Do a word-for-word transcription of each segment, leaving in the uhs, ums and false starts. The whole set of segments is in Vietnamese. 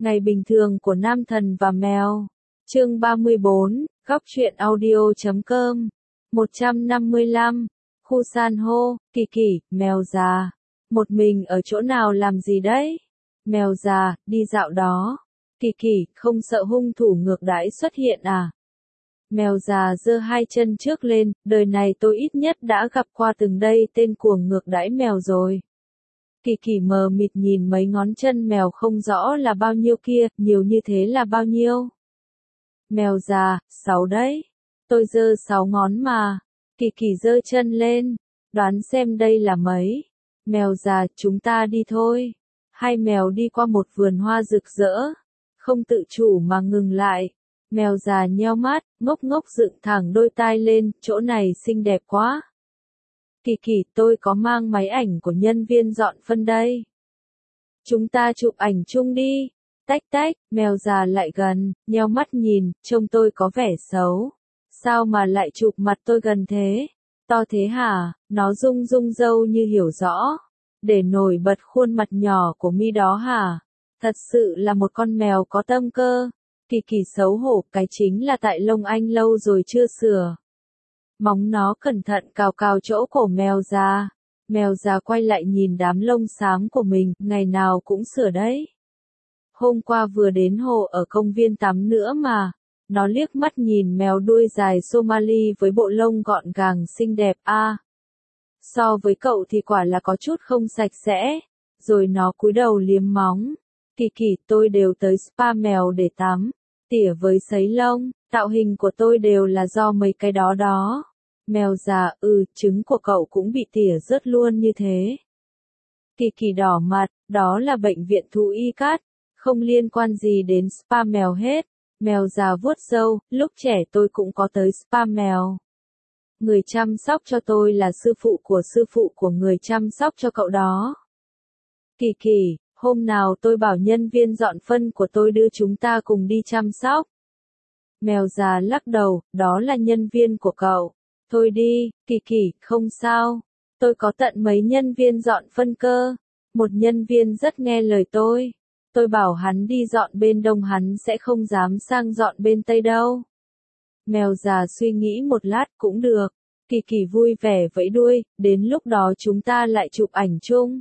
Ngày bình thường của nam thần và mèo. Chương ba mươi bốn, góc truyện audio.com. một trăm năm mươi lăm. Khu san hô, Kỳ Kỳ, mèo già. Một mình ở chỗ nào làm gì đấy? Mèo già, đi dạo đó. Kỳ Kỳ, không sợ hung thủ ngược đãi xuất hiện à? Mèo già giơ hai chân trước lên, đời này tôi ít nhất đã gặp qua từng đây tên cuồng ngược đãi mèo rồi. Kỳ Kỳ mờ mịt nhìn mấy ngón chân mèo không rõ là bao nhiêu kia, nhiều như thế là bao nhiêu? Mèo già, sáu đấy. Tôi giơ sáu ngón mà. Kỳ Kỳ giơ chân lên, đoán xem đây là mấy. Mèo già, chúng ta đi thôi. Hai mèo đi qua một vườn hoa rực rỡ, không tự chủ mà ngừng lại. Mèo già nheo mắt, ngốc ngốc dựng thẳng đôi tai lên, chỗ này xinh đẹp quá. Kỳ Kỳ, tôi có mang máy ảnh của nhân viên dọn phân đây. Chúng ta chụp ảnh chung đi. Tách tách, mèo già lại gần, nheo mắt nhìn, trông tôi có vẻ xấu. Sao mà lại chụp mặt tôi gần thế? To thế hả? Nó rung rung râu như hiểu rõ. Để nổi bật khuôn mặt nhỏ của mi đó hả? Thật sự là một con mèo có tâm cơ. Kỳ Kỳ xấu hổ, cái chính là tại lông anh lâu rồi chưa sửa. Móng nó cẩn thận cào cào chỗ cổ mèo già. Mèo già quay lại nhìn đám lông xám của mình, ngày nào cũng sửa đấy. Hôm qua vừa đến hồ ở công viên tắm nữa mà. Nó liếc mắt nhìn mèo đuôi dài Somali với bộ lông gọn gàng xinh đẹp a. À, so với cậu thì quả là có chút không sạch sẽ. Rồi nó cúi đầu liếm móng. Kỳ Kỳ, tôi đều tới spa mèo để tắm, tỉa với sấy lông, tạo hình của tôi đều là do mấy cái đó đó. Mèo già, ừ, trứng của cậu cũng bị tỉa rớt luôn như thế. Kỳ Kỳ đỏ mặt, đó là bệnh viện thú y cắt, không liên quan gì đến spa mèo hết. Mèo già vuốt râu, lúc trẻ tôi cũng có tới spa mèo. Người chăm sóc cho tôi là sư phụ của sư phụ của người chăm sóc cho cậu đó. Kỳ Kỳ, hôm nào tôi bảo nhân viên dọn phân của tôi đưa chúng ta cùng đi chăm sóc. Mèo già lắc đầu, đó là nhân viên của cậu. Thôi đi, Kỳ Kỳ, không sao. Tôi có tận mấy nhân viên dọn phân cơ. Một nhân viên rất nghe lời tôi. Tôi bảo hắn đi dọn bên đông hắn sẽ không dám sang dọn bên tây đâu. Mèo già suy nghĩ một lát cũng được. Kỳ Kỳ vui vẻ vẫy đuôi, đến lúc đó chúng ta lại chụp ảnh chung.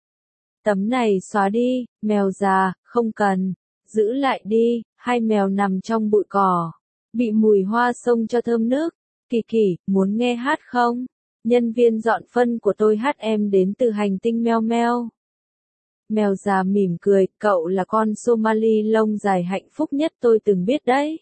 Tấm này xóa đi, mèo già, không cần. Giữ lại đi, hai mèo nằm trong bụi cỏ. Bị mùi hoa xông cho thơm nước. Kỳ Kỳ, muốn nghe hát không? Nhân viên dọn phân của tôi hát em đến từ hành tinh meo meo. Mèo già mỉm cười, cậu là con Somali lông dài hạnh phúc nhất tôi từng biết đấy.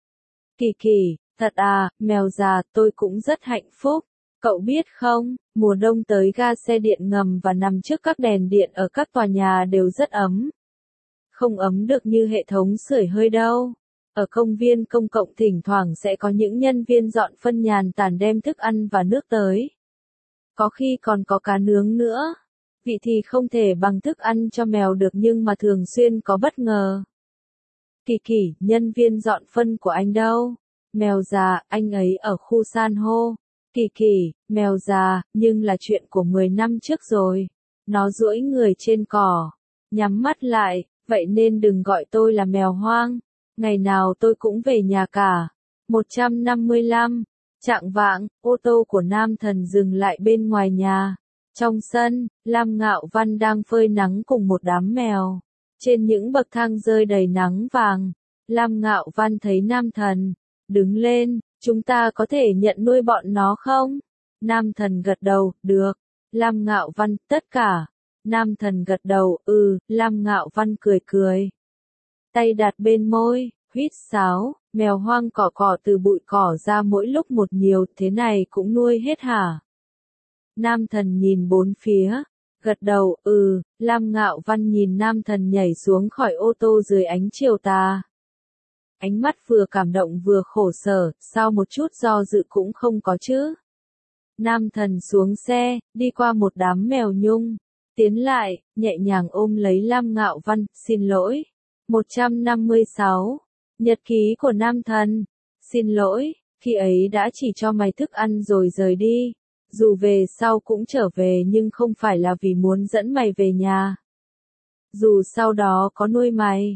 Kỳ Kỳ, thật à, mèo già, tôi cũng rất hạnh phúc. Cậu biết không, mùa đông tới ga xe điện ngầm và nằm trước các đèn điện ở các tòa nhà đều rất ấm. Không ấm được như hệ thống sưởi hơi đâu. Ở công viên công cộng thỉnh thoảng sẽ có những nhân viên dọn phân nhàn tản đem thức ăn và nước tới. Có khi còn có cá nướng nữa. Vị thì không thể bằng thức ăn cho mèo được nhưng mà thường xuyên có bất ngờ. Kỳ Kỳ, nhân viên dọn phân của anh đâu? Mèo già, anh ấy ở khu san hô. Kỳ Kỳ, mèo già, nhưng là chuyện của mười năm trước rồi. Nó duỗi người trên cỏ, nhắm mắt lại, vậy nên đừng gọi tôi là mèo hoang. Ngày nào tôi cũng về nhà cả. một trăm năm mươi lăm. Chạng vạng, ô tô của nam thần dừng lại bên ngoài nhà. Trong sân, Lam Ngạo Văn đang phơi nắng cùng một đám mèo. Trên những bậc thang rơi đầy nắng vàng, Lam Ngạo Văn thấy nam thần. Đứng lên, chúng ta có thể nhận nuôi bọn nó không? Nam thần gật đầu, được. Lam Ngạo Văn, tất cả. Nam thần gật đầu, ừ, Lam Ngạo Văn cười cười. Tay đặt bên môi, huýt sáo, mèo hoang cỏ cỏ từ bụi cỏ ra mỗi lúc một nhiều, thế này cũng nuôi hết hả? Nam thần nhìn bốn phía, gật đầu, ừ, Lam Ngạo Văn nhìn nam thần nhảy xuống khỏi ô tô dưới ánh chiều tà. Ánh mắt vừa cảm động vừa khổ sở, sao một chút do dự cũng không có chứ? Nam thần xuống xe, đi qua một đám mèo nhung, tiến lại, nhẹ nhàng ôm lấy Lam Ngạo Văn, xin lỗi. một trăm năm mươi sáu. Nhật ký của nam thần. Xin lỗi, khi ấy đã chỉ cho mày thức ăn rồi rời đi. Dù về sau cũng trở về nhưng không phải là vì muốn dẫn mày về nhà. Dù sau đó có nuôi mày,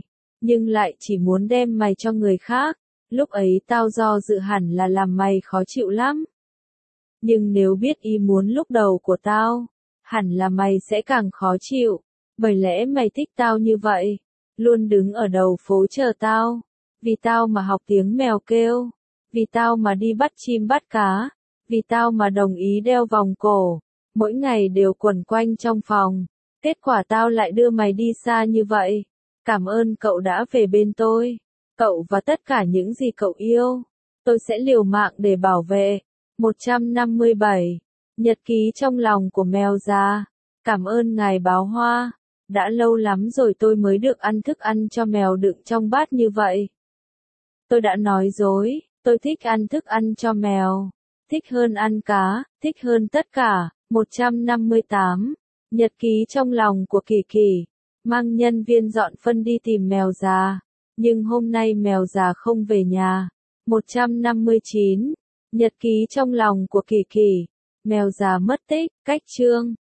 nhưng lại chỉ muốn đem mày cho người khác. Lúc ấy tao do dự hẳn là làm mày khó chịu lắm. Nhưng nếu biết ý muốn lúc đầu của tao, hẳn là mày sẽ càng khó chịu. Bởi lẽ mày thích tao như vậy, luôn đứng ở đầu phố chờ tao, vì tao mà học tiếng mèo kêu, vì tao mà đi bắt chim bắt cá, vì tao mà đồng ý đeo vòng cổ, mỗi ngày đều quẩn quanh trong phòng. Kết quả tao lại đưa mày đi xa như vậy. Cảm ơn cậu đã về bên tôi. Cậu và tất cả những gì cậu yêu, tôi sẽ liều mạng để bảo vệ. một trăm năm mươi bảy. Nhật ký trong lòng của mèo già. Cảm ơn ngài báo hoa. Đã lâu lắm rồi tôi mới được ăn thức ăn cho mèo đựng trong bát như vậy. Tôi đã nói dối, tôi thích ăn thức ăn cho mèo. Thích hơn ăn cá, thích hơn tất cả. một trăm năm mươi tám. Nhật ký trong lòng của Kỳ Kỳ. Mang nhân viên dọn phân đi tìm mèo già. Nhưng hôm nay mèo già không về nhà. một trăm năm mươi chín. Nhật ký trong lòng của Kỳ Kỳ. Mèo già mất tích, cách chương.